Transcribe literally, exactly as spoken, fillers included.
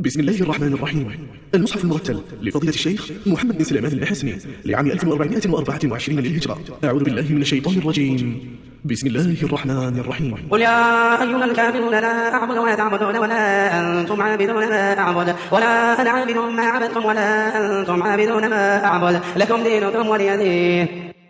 بسم الله الرحمن الرحيم. المصحف المرتل لفضيلة الشيخ محمد بن سليمان الحسني لعام ألف وأربعمائة وأربعة وعشرين للهجرة. أعوذ بالله من الشيطان الرجيم. بسم الله الرحمن الرحيم. قل يا أيها الكافرون لا أعبد ما تعبدون ولا أنتم عابدون ما أعبد ولا أنا عابد ما عبدتم ولا أنتم عابدون ما أعبد لكم دينكم ولي دين.